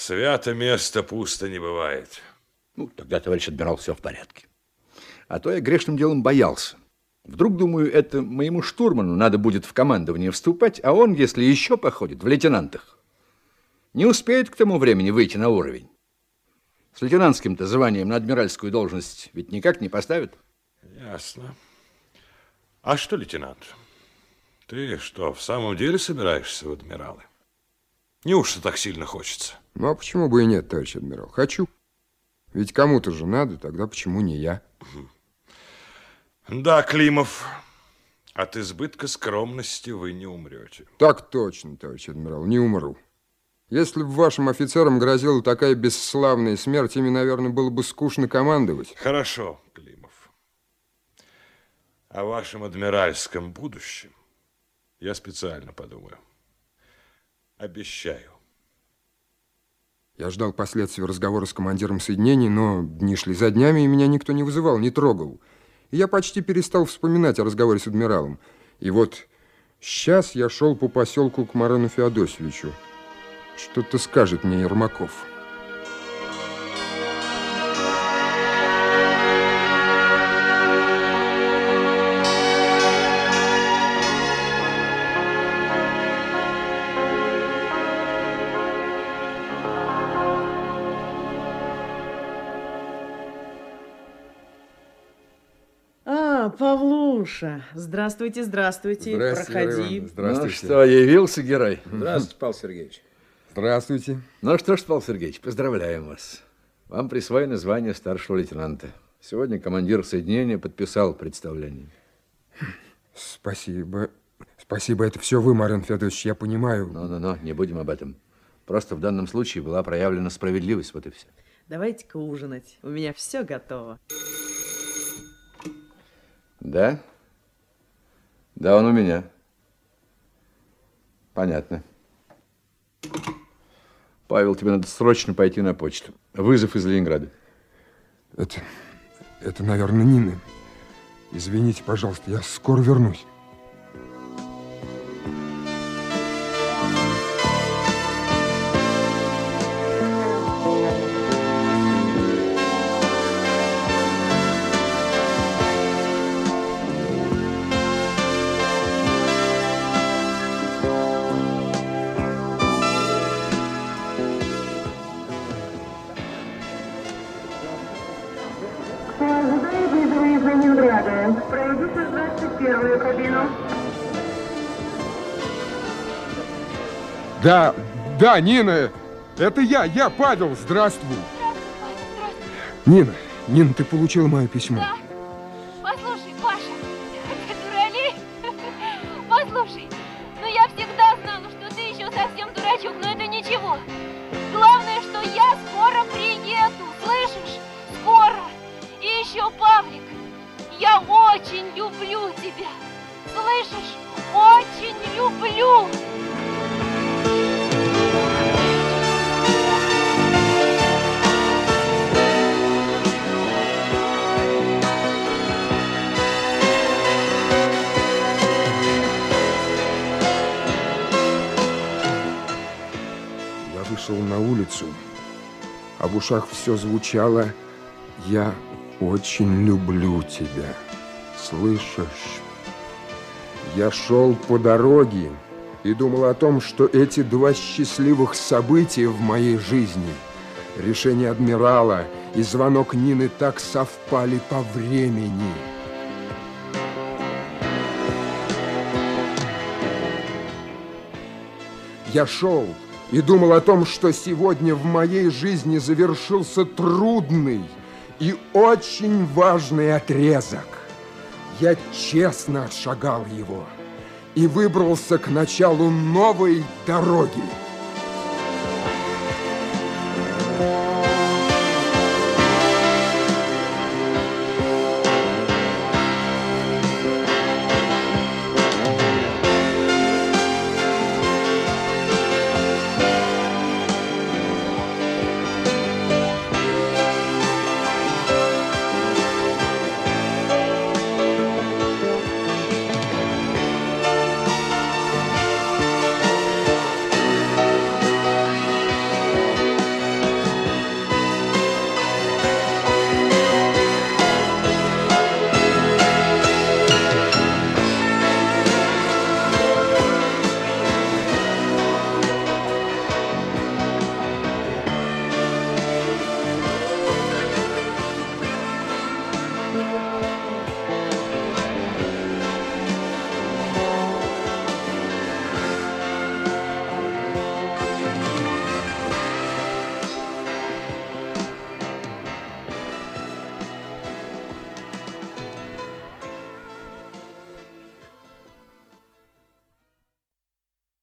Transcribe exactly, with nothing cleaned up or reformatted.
Свято место пусто не бывает. Ну, тогда, товарищ адмирал, все в порядке. А то я грешным делом боялся. Вдруг, думаю, это моему штурману надо будет в командование вступать, а он, если еще походит, в лейтенантах, не успеет к тому времени выйти на уровень. С лейтенантским-то званием на адмиральскую должность ведь никак не поставят. Ясно. А что, лейтенант, ты что, в самом деле собираешься в адмиралы? Неужто так сильно хочется? Ну, а почему бы и нет, товарищ адмирал? Хочу. Ведь кому-то же надо, тогда почему не я? Да, Климов, от избытка скромности вы не умрете. Так точно, товарищ адмирал, не умру. Если бы вашим офицерам грозила такая бесславная смерть, ими, наверное, было бы скучно командовать. Хорошо, Климов. О вашем адмиральском будущем я специально подумаю. Обещаю. Я ждал последствий разговора с командиром соединений, но дни шли за днями, и меня никто не вызывал, не трогал. И я почти перестал вспоминать о разговоре с адмиралом. И вот сейчас я шел по поселку к Марену Феодосьевичу. Что-то скажет мне Ермаков. Павлуша, здравствуйте, здравствуйте, здравствуйте, проходи. Ну что, явился герой? Здравствуйте, Павел Сергеевич. Здравствуйте. Ну что ж, Павел Сергеевич, поздравляем вас. Вам присвоено звание старшего лейтенанта. Сегодня командир соединения подписал представление. Спасибо. Спасибо, это все вы, Марин Федорович, я понимаю. Ну-ну-ну, не будем об этом. Просто в данном случае была проявлена справедливость, вот и все. Давайте-ка ужинать, у меня все готово. Да? Да, он у меня. Понятно. Павел, тебе надо срочно пойти на почту. Вызов из Ленинграда. Это, это, наверное, Нина. Извините, пожалуйста, я скоро вернусь. Пройдите в двадцать первую кабину. Да, да, Нина, это я, я, Павел, здравствуй. Нина, Нина, ты получила мое письмо? Да. Послушай, Паша, ты дуралей. Послушай, ну я всегда знала, что ты еще совсем дурачок, но это ничего. Главное, что я скоро приеду, слышишь? Скоро. И еще, Павлик, я очень люблю тебя. Слышишь? Очень люблю. Я вышел на улицу, а в ушах все звучало: я очень люблю тебя. Слышишь? Я шел по дороге и думал о том, что эти два счастливых события в моей жизни, решение адмирала и звонок Нины, так совпали по времени. Я шел и думал о том, что сегодня в моей жизни завершился трудный и очень важный отрезок. Я честно отшагал его и выбрался к началу новой дороги.